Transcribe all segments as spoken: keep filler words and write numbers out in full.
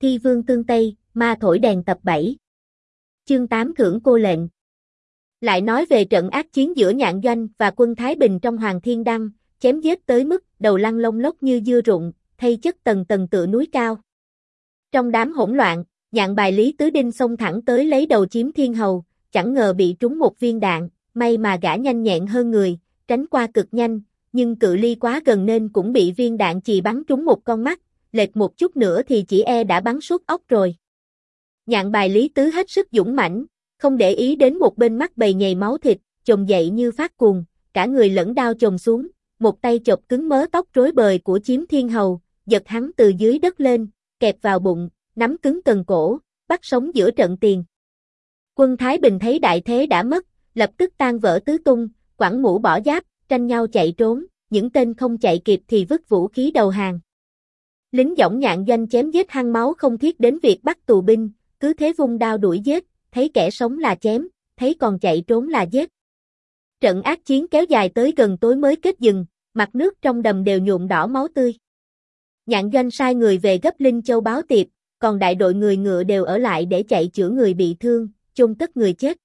Thi vương tương Tây, ma thổi đèn tập bảy. Chương tám thưởng cô lệnh. Lại nói về trận ác chiến giữa Nhạn Doanh và quân Thái Bình trong Hoàng Thiên Đăng, chém giết tới mức đầu lăn lông lốc như dưa rụng, thây chất tầng tầng tựa núi cao. Trong đám hỗn loạn, Nhạn bài Lý Tứ Đinh xông thẳng tới lấy đầu Chiếm Thiên Hầu, chẳng ngờ bị trúng một viên đạn, may mà gã nhanh nhẹn hơn người, tránh qua cực nhanh, nhưng cự ly quá gần nên cũng bị viên đạn chì bắn trúng một con mắt, lệch một chút nữa thì chỉ e đã bắn suốt óc rồi. Nhạn bài Lý Tứ hết sức dũng mãnh, không để ý đến một bên mắt bầy nhầy máu thịt, chồm dậy như phát cuồng, cả người lẫn đao chồm xuống, một tay chộp cứng mớ tóc rối bời của Chiếm Thiên Hầu, giật hắn từ dưới đất lên, kẹp vào bụng, nắm cứng cần cổ, bắt sống giữa trận tiền. Quân Thái Bình thấy đại thế đã mất, lập tức tan vỡ tứ tung, quẳng mũ bỏ giáp, tranh nhau chạy trốn, những tên không chạy kịp thì vứt vũ khí đầu hàng. Lính dõng Nhạn Doanh chém giết hăng máu không thiết đến việc bắt tù binh, cứ thế vung đao đuổi giết, thấy kẻ sống là chém, thấy còn chạy trốn là giết. Trận ác chiến kéo dài tới gần tối mới kết dừng, mặt nước trong đầm đều nhuộm đỏ máu tươi. Nhạn Doanh sai người về gấp Linh Châu báo tiệp, còn đại đội người ngựa đều ở lại để chạy chữa người bị thương, chôn cất người chết.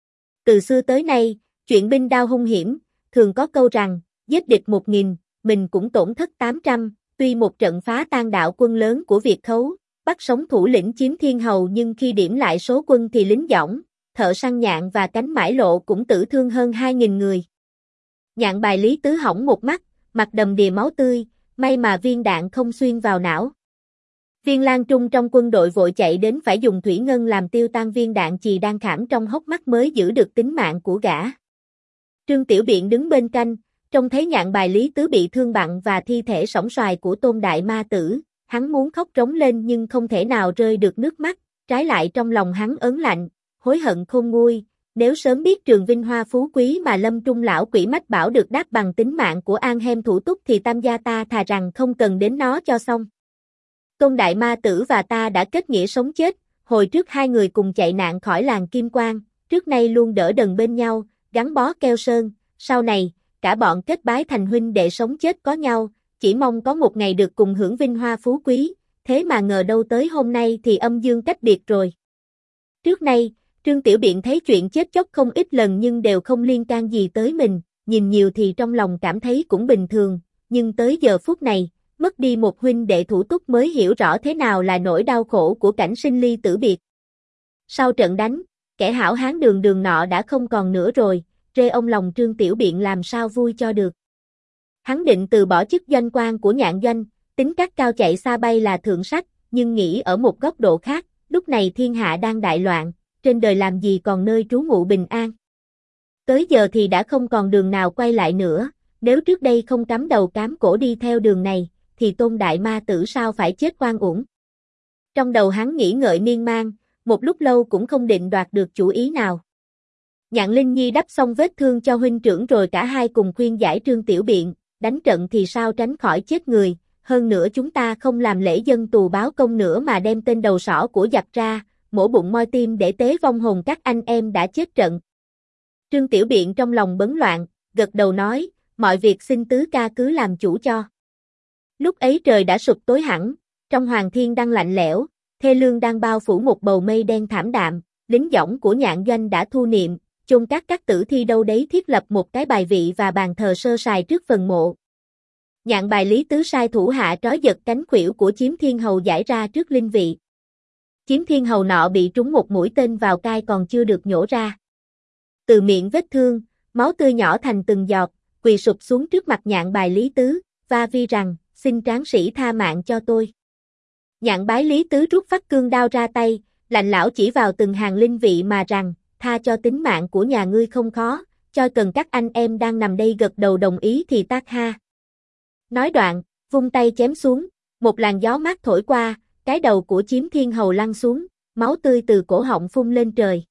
Từ xưa tới nay, chuyện binh đao hung hiểm, thường có câu rằng, giết địch một nghìn, mình cũng tổn thất tám trăm, tuy một trận phá tan đạo quân lớn của Việt Khấu, bắt sống thủ lĩnh Chiếm Thiên Hầu nhưng khi điểm lại số quân thì lính dõng, thợ săn Nhạn và cánh Mãi Lộ cũng tử thương hơn hai nghìn người. Nhạn bài Lý Tứ hỏng một mắt, mặt đầm đìa máu tươi, may mà viên đạn không xuyên vào não. Viên Lang Trung trong quân đội vội chạy đến phải dùng thủy ngân làm tiêu tan viên đạn chì đang khảm trong hốc mắt mới giữ được tính mạng của gã. Trương Tiểu Biện đứng bên canh, trông thấy Nhạn bài Lý Tứ bị thương bặn và thi thể sổng xoài của Tôn Đại Ma Tử, hắn muốn khóc rống lên nhưng không thể nào rơi được nước mắt, trái lại trong lòng hắn ớn lạnh, hối hận khôn nguôi, nếu sớm biết trường vinh hoa phú quý mà Lâm Trung lão quỷ mách bảo được đáp bằng tính mạng của An Hem thủ túc thì tam gia ta thà rằng không cần đến nó cho xong. Tôn Đại Ma Tử và ta đã kết nghĩa sống chết, hồi trước hai người cùng chạy nạn khỏi làng Kim Quang, trước nay luôn đỡ đần bên nhau, gắn bó keo sơn, sau này, cả bọn kết bái thành huynh đệ sống chết có nhau, chỉ mong có một ngày được cùng hưởng vinh hoa phú quý, thế mà ngờ đâu tới hôm nay thì âm dương cách biệt rồi. Trước nay, Trương Tiểu Biện thấy chuyện chết chóc không ít lần nhưng đều không liên can gì tới mình, nhìn nhiều thì trong lòng cảm thấy cũng bình thường, nhưng tới giờ phút này, mất đi một huynh đệ thủ túc mới hiểu rõ thế nào là nỗi đau khổ của cảnh sinh ly tử biệt. Sau trận đánh, kẻ hảo hán đường đường nọ đã không còn nữa rồi, rê ông lòng Trương Tiểu Biện làm sao vui cho được. Hắn định từ bỏ chức doanh quan của Nhạn Doanh, tính các cao chạy xa bay là thượng sách, nhưng nghĩ ở một góc độ khác, lúc này thiên hạ đang đại loạn, trên đời làm gì còn nơi trú ngụ bình an. Tới giờ thì đã không còn đường nào quay lại nữa, nếu trước đây không cắm đầu cám cổ đi theo đường này, thì Tôn Đại Ma Tử sao phải chết oan uổng. Trong đầu hắn nghĩ ngợi miên man, một lúc lâu cũng không định đoạt được chủ ý nào. Nhạn Linh Nhi đắp xong vết thương cho huynh trưởng rồi cả hai cùng khuyên giải Trương Tiểu Biện, đánh trận thì sao tránh khỏi chết người, hơn nữa chúng ta không làm lễ dân tù báo công nữa mà đem tên đầu sỏ của giặc ra, mổ bụng moi tim để tế vong hồn các anh em đã chết trận. Trương Tiểu Biện trong lòng bấn loạn, gật đầu nói, mọi việc xin tứ ca cứ làm chủ cho. Lúc ấy trời đã sụp tối hẳn, trong Hoàng Thiên đang lạnh lẽo, thê lương đang bao phủ một bầu mây đen thảm đạm, lính dõng của Nhạn Doanh đã thu niệm, chôn các các tử thi đâu đấy thiết lập một cái bài vị và bàn thờ sơ sài trước phần mộ. Nhạn bài Lý Tứ sai thủ hạ trói giật cánh khuỷu của Chiếm Thiên Hầu giải ra trước linh vị. Chiếm Thiên Hầu nọ bị trúng một mũi tên vào cai còn chưa được nhổ ra. Từ miệng vết thương, máu tươi nhỏ thành từng giọt, quỳ sụp xuống trước mặt Nhạn bài Lý Tứ, va vi rằng, xin tráng sĩ tha mạng cho tôi. Nhạn bái Lý Tứ rút phát cương đao ra tay, lạnh lão chỉ vào từng hàng linh vị mà rằng, tha cho tính mạng của nhà ngươi không khó, cho cần các anh em đang nằm đây gật đầu đồng ý thì tác ha. Nói đoạn, vung tay chém xuống, một làn gió mát thổi qua, cái đầu của Chiếm Thiên Hầu lăn xuống, máu tươi từ cổ họng phun lên trời.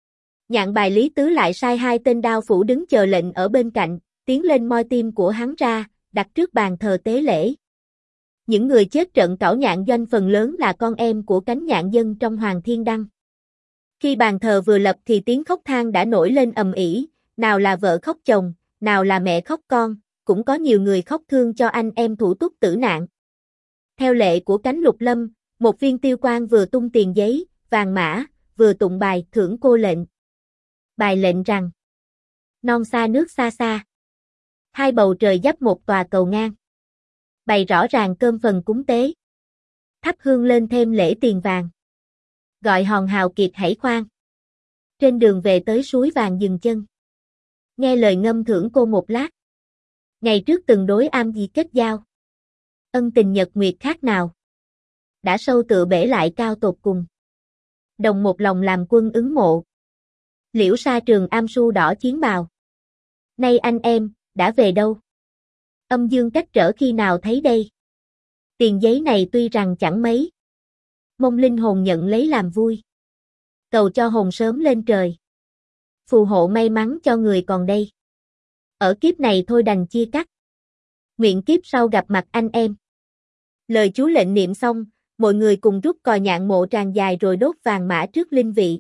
Nhạn bài Lý Tứ lại sai hai tên đao phủ đứng chờ lệnh ở bên cạnh, tiến lên moi tim của hắn ra, đặt trước bàn thờ tế lễ. Những người chết trận cảo Nhạn Doanh phần lớn là con em của cánh Nhạn dân trong Hoàng Thiên Đăng. Khi bàn thờ vừa lập thì tiếng khóc than đã nổi lên ầm ĩ, nào là vợ khóc chồng, nào là mẹ khóc con, cũng có nhiều người khóc thương cho anh em thủ túc tử nạn. Theo lệ của cánh Lục Lâm, một viên tiêu quan vừa tung tiền giấy, vàng mã, vừa tụng bài thưởng cô lệnh. Bài lệnh rằng: non xa nước xa xa, hai bầu trời dắp một tòa cầu ngang. Bày rõ ràng cơm phần cúng tế, thắp hương lên thêm lễ tiền vàng. Gọi hòn hào kiệt hãy khoan, trên đường về tới suối vàng dừng chân. Nghe lời ngâm thưởng cô một lát, ngày trước từng đối am gì kết giao. Ân tình nhật nguyệt khác nào, đã sâu tựa bể lại cao tột cùng. Đồng một lòng làm quân ứng mộ, liễu sa trường am su đỏ chiến bào. Nay anh em, đã về đâu? Âm dương cách trở khi nào thấy đây? Tiền giấy này tuy rằng chẳng mấy, mong linh hồn nhận lấy làm vui. Cầu cho hồn sớm lên trời, phù hộ may mắn cho người còn đây. Ở kiếp này thôi đành chia cắt, nguyện kiếp sau gặp mặt anh em. Lời chú lệnh niệm xong, mọi người cùng rút còi nhạn mộ tràng dài rồi đốt vàng mã trước linh vị.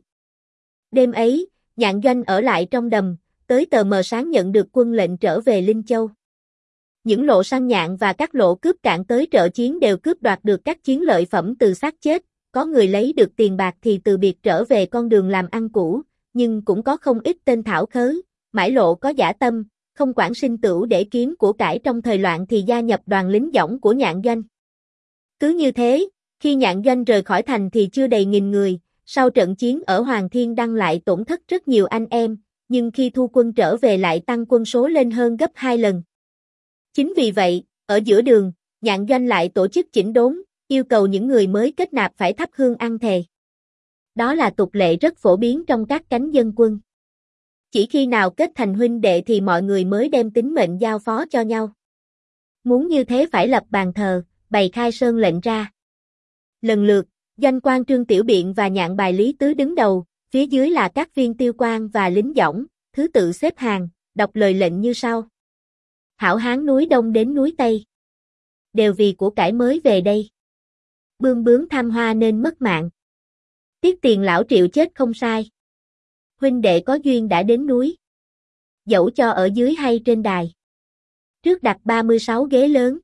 Đêm ấy, Nhạn Doanh ở lại trong đầm, tới tờ mờ sáng nhận được quân lệnh trở về Linh Châu. Những lộ săn nhạn và các lộ cướp cạn tới trợ chiến đều cướp đoạt được các chiến lợi phẩm từ xác chết, có người lấy được tiền bạc thì từ biệt trở về con đường làm ăn cũ, nhưng cũng có không ít tên thảo khớ, mãi lộ có dã tâm, không quản sinh tửu để kiếm của cải trong thời loạn thì gia nhập đoàn lính dõng của Nhạn Doanh. Cứ như thế, khi Nhạn Doanh rời khỏi thành thì chưa đầy nghìn người, sau trận chiến ở Hoàng Thiên Đăng lại tổn thất rất nhiều anh em, nhưng khi thu quân trở về lại tăng quân số lên hơn gấp hai lần. Chính vì vậy, ở giữa đường, Nhạn Doanh lại tổ chức chỉnh đốn, yêu cầu những người mới kết nạp phải thắp hương ăn thề. Đó là tục lệ rất phổ biến trong các cánh dân quân. Chỉ khi nào kết thành huynh đệ thì mọi người mới đem tính mệnh giao phó cho nhau. Muốn như thế phải lập bàn thờ, bày khai sơn lệnh ra. Lần lượt, Doanh quan Trương Tiểu Biện và Nhạn bài Lý Tứ đứng đầu, phía dưới là các viên tiêu quan và lính dõng, thứ tự xếp hàng, đọc lời lệnh như sau. Hảo hán núi Đông đến núi Tây, đều vì của cải mới về đây. Bươm bướm tham hoa nên mất mạng, tiếc tiền lão Triệu chết không sai. Huynh đệ có duyên đã đến núi, dẫu cho ở dưới hay trên đài. Trước đặt ba mươi sáu ghế lớn,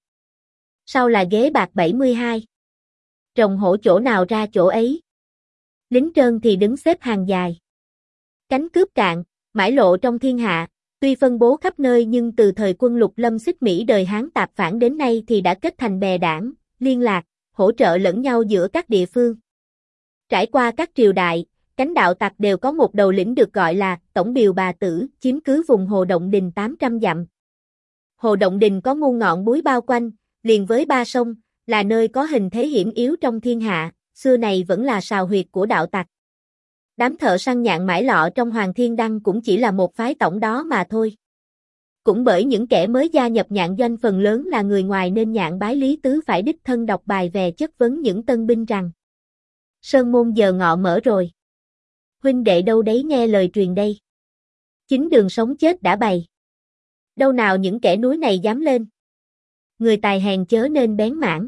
sau là ghế bạc bảy mươi hai. Rồng hổ chỗ nào ra chỗ ấy. Lính trơn thì đứng xếp hàng dài. Cánh cướp cạn, mãi lộ trong thiên hạ, tuy phân bố khắp nơi nhưng từ thời quân Lục Lâm xích Mỹ đời Hán tạp phản đến nay thì đã kết thành bè đảng, liên lạc, hỗ trợ lẫn nhau giữa các địa phương. Trải qua các triều đại, cánh đạo tặc đều có một đầu lĩnh được gọi là Tổng Biều Bà Tử, chiếm cứ vùng Hồ Động Đình tám trăm dặm. Hồ Động Đình có muôn ngọn núi bao quanh, liền với ba sông, là nơi có hình thế hiểm yếu trong thiên hạ, xưa này vẫn là sào huyệt của đạo tặc. Đám thợ săn nhạn mãi lọ trong Hoàng Thiên Đăng cũng chỉ là một phái tổng đó mà thôi. Cũng bởi những kẻ mới gia nhập Nhạn Doanh phần lớn là người ngoài nên Nhạn bái Lý Tứ phải đích thân đọc bài về chất vấn những tân binh rằng: Sơn môn giờ ngọ mở rồi, huynh đệ đâu đấy nghe lời truyền đây. Chính đường sống chết đã bày, đâu nào những kẻ núi này dám lên. Người tài hèn chớ nên bén mảng,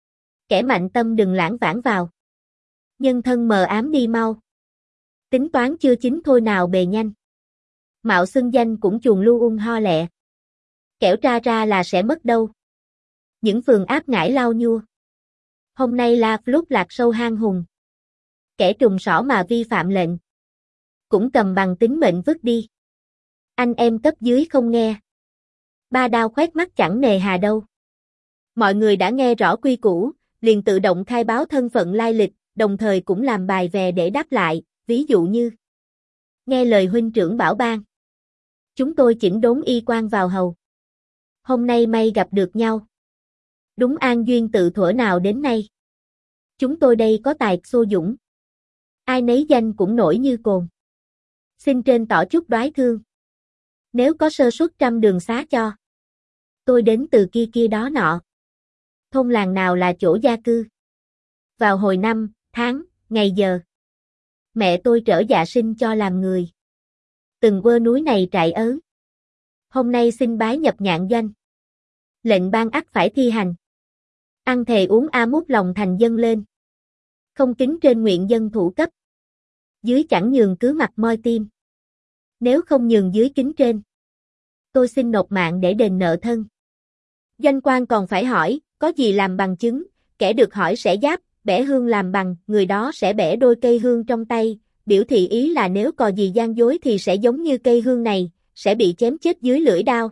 kẻ mạnh tâm đừng lãng vãng vào. Nhân thân mờ ám đi mau, tính toán chưa chín thôi nào bề nhanh. Mạo xưng danh cũng chuồn lưu ung ho lẹ, kẻo tra ra là sẽ mất đâu. Những phường áp ngải lao nhua, hôm nay la lúc lạc sâu hang hùng. Kẻ trùng sỏ mà vi phạm lệnh, cũng cầm bằng tính mệnh vứt đi. Anh em cấp dưới không nghe, ba đao khoét mắt chẳng nề hà đâu. Mọi người đã nghe rõ quy củ, liền tự động khai báo thân phận lai lịch, đồng thời cũng làm bài về để đáp lại, ví dụ như: Nghe lời huynh trưởng bảo ban, chúng tôi chỉnh đốn y quan vào hầu. Hôm nay may gặp được nhau, đúng an duyên tự thuở nào đến nay. Chúng tôi đây có tài xô dũng, ai nấy danh cũng nổi như cồn. Xin trên tỏ chút đoái thương, nếu có sơ suất trăm đường xá cho. Tôi đến từ kia kia đó nọ, thôn làng nào là chỗ gia cư. Vào hồi năm, tháng, ngày giờ, mẹ tôi trở dạ sinh cho làm người. Từng quơ núi này trại ớ. Hôm nay xin bái nhập Nhạn Doanh. Lệnh ban ắt phải thi hành. Ăn thề uống a mút lòng thành dân lên. Không kính trên nguyện dân thủ cấp. Dưới chẳng nhường cứ mặt moi tim. Nếu không nhường dưới kính trên, tôi xin nộp mạng để đền nợ thân. Doanh quan còn phải hỏi, có gì làm bằng chứng, kẻ được hỏi sẽ giáp, bẻ hương làm bằng, người đó sẽ bẻ đôi cây hương trong tay, biểu thị ý là nếu có gì gian dối thì sẽ giống như cây hương này, sẽ bị chém chết dưới lưỡi đao.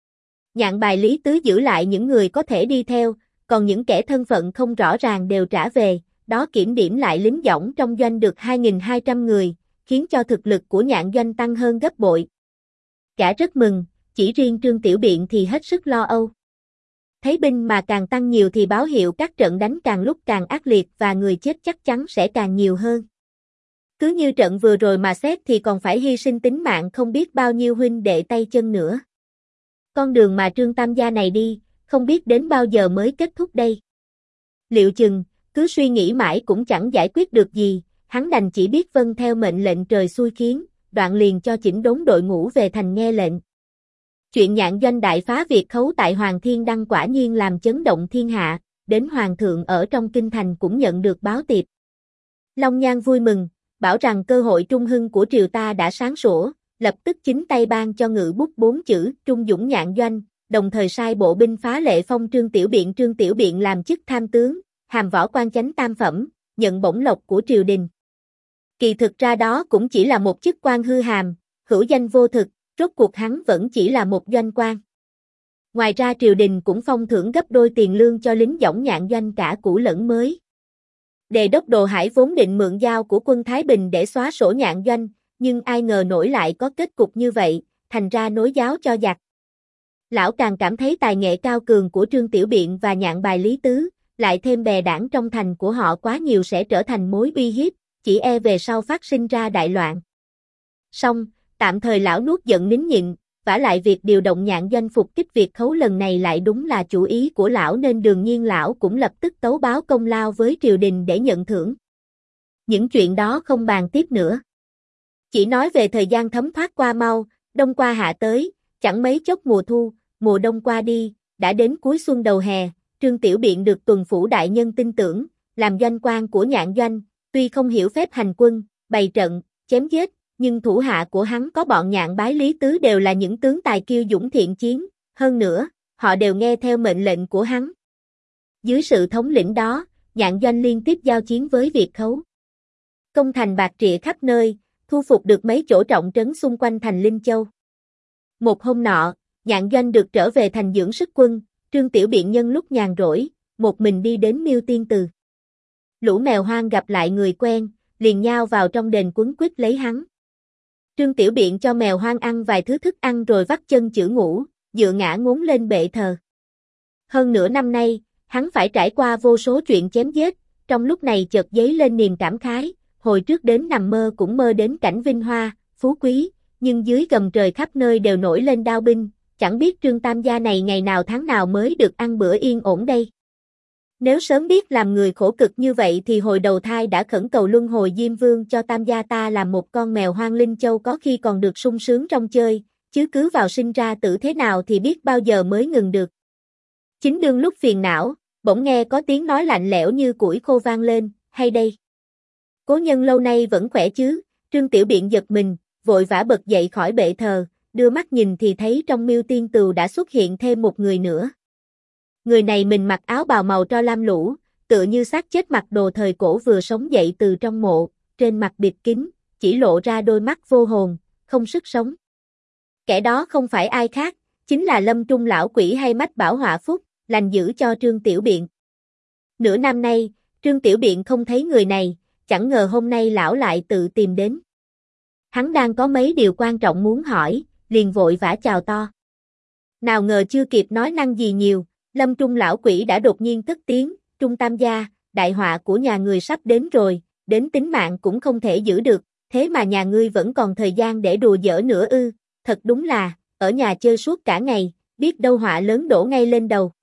Nhạn bài lý tứ giữ lại những người có thể đi theo, còn những kẻ thân phận không rõ ràng đều trả về, đó kiểm điểm lại lính dõng trong doanh được hai nghìn hai trăm người, khiến cho thực lực của nhạn doanh tăng hơn gấp bội. Gã rất mừng, chỉ riêng Trương Tiểu Biện thì hết sức lo âu. Thấy binh mà càng tăng nhiều thì báo hiệu các trận đánh càng lúc càng ác liệt và người chết chắc chắn sẽ càng nhiều hơn. Cứ như trận vừa rồi mà xét thì còn phải hy sinh tính mạng không biết bao nhiêu huynh đệ tay chân nữa. Con đường mà Trương Tam gia này đi, không biết đến bao giờ mới kết thúc đây. Liệu chừng, cứ suy nghĩ mãi cũng chẳng giải quyết được gì, hắn đành chỉ biết vâng theo mệnh lệnh trời xui khiến, đoạn liền cho chỉnh đốn đội ngũ về thành nghe lệnh. Chuyện nhạn doanh đại phá Việt khấu tại Hoàng Thiên Đăng quả nhiên làm chấn động thiên hạ, đến Hoàng thượng ở trong kinh thành cũng nhận được báo tiệp. Long Nhan vui mừng, bảo rằng cơ hội trung hưng của triều ta đã sáng sủa, lập tức chính tay ban cho ngự bút bốn chữ Trung Dũng Nhạn Doanh, đồng thời sai bộ binh phá lệ phong Trương Tiểu Biện Trương Tiểu Biện làm chức tham tướng, hàm võ quan chánh tam phẩm, nhận bổng lộc của triều đình. Kỳ thực ra đó cũng chỉ là một chức quan hư hàm, hữu danh vô thực, rốt cuộc hắn vẫn chỉ là một doanh quan. Ngoài ra triều đình cũng phong thưởng gấp đôi tiền lương cho lính dõng nhạn doanh cả cũ lẫn mới. Đề đốc Đồ Hải vốn định mượn dao của quân Thái Bình để xóa sổ nhạn doanh, nhưng ai ngờ nổi lại có kết cục như vậy, thành ra nối giáo cho giặc. Lão càng cảm thấy tài nghệ cao cường của Trương Tiểu Biện và nhạn bài lý tứ, lại thêm bè đảng trong thành của họ quá nhiều sẽ trở thành mối uy hiếp, chỉ e về sau phát sinh ra đại loạn. Song, tạm thời lão nuốt giận nín nhịn, vả lại việc điều động nhạn doanh phục kích Việt khấu lần này lại đúng là chủ ý của lão nên đương nhiên lão cũng lập tức tấu báo công lao với triều đình để nhận thưởng. Những chuyện đó không bàn tiếp nữa. Chỉ nói về thời gian thấm thoát qua mau, đông qua hạ tới, chẳng mấy chốc mùa thu, mùa đông qua đi, đã đến cuối xuân đầu hè, Trương Tiểu Biện được tuần phủ đại nhân tin tưởng, làm doanh quan của nhạn doanh, tuy không hiểu phép hành quân, bày trận, chém giết, nhưng thủ hạ của hắn có bọn nhạn bái lý tứ đều là những tướng tài kiêu dũng thiện chiến, hơn nữa, họ đều nghe theo mệnh lệnh của hắn. Dưới sự thống lĩnh đó, nhạn doanh liên tiếp giao chiến với Việt khấu. Công thành bạc trịa khắp nơi, thu phục được mấy chỗ trọng trấn xung quanh thành Linh Châu. Một hôm nọ, nhạn doanh được trở về thành dưỡng sức quân, Trương Tiểu Biện nhân lúc nhàn rỗi, một mình đi đến Miêu Tiên Từ. Lũ mèo hoang gặp lại người quen, liền nhao vào trong đền quấn quýt lấy hắn. Trương Tiểu Biện cho mèo hoang ăn vài thứ thức ăn rồi vắt chân chữa ngủ, dựa ngã ngốn lên bệ thờ. Hơn nửa năm nay, hắn phải trải qua vô số chuyện chém giết, trong lúc này chợt dấy lên niềm cảm khái, hồi trước đến nằm mơ cũng mơ đến cảnh vinh hoa, phú quý, nhưng dưới gầm trời khắp nơi đều nổi lên đao binh, chẳng biết Trương Tam gia này ngày nào tháng nào mới được ăn bữa yên ổn đây. Nếu sớm biết làm người khổ cực như vậy thì hồi đầu thai đã khẩn cầu luân hồi Diêm Vương cho Tam gia ta làm một con mèo hoang Linh Châu có khi còn được sung sướng trong chơi, chứ cứ vào sinh ra tử thế nào thì biết bao giờ mới ngừng được. Chính đương lúc phiền não, bỗng nghe có tiếng nói lạnh lẽo như củi khô vang lên, hay đây? Cố nhân lâu nay vẫn khỏe chứ? Trương Tiểu Biện giật mình, vội vã bật dậy khỏi bệ thờ, đưa mắt nhìn thì thấy trong Miêu Tiên Từu đã xuất hiện thêm một người nữa. Người này mình mặc áo bào màu tro lam lũ, tựa như xác chết mặc đồ thời cổ vừa sống dậy từ trong mộ, trên mặt bịt kín, chỉ lộ ra đôi mắt vô hồn, không sức sống. Kẻ đó không phải ai khác, chính là Lâm Trung lão quỷ hay Mách Bảo Họa Phúc, lành giữ cho Trương Tiểu Biện. Nửa năm nay, Trương Tiểu Biện không thấy người này, chẳng ngờ hôm nay lão lại tự tìm đến. Hắn đang có mấy điều quan trọng muốn hỏi, liền vội vã chào to. Nào ngờ chưa kịp nói năng gì nhiều, Lâm Trung lão quỷ đã đột nhiên cất tiếng, Trung Tam gia, đại họa của nhà người sắp đến rồi, đến tính mạng cũng không thể giữ được, thế mà nhà ngươi vẫn còn thời gian để đùa giỡn nữa ư, thật đúng là, ở nhà chơi suốt cả ngày, biết đâu họa lớn đổ ngay lên đầu.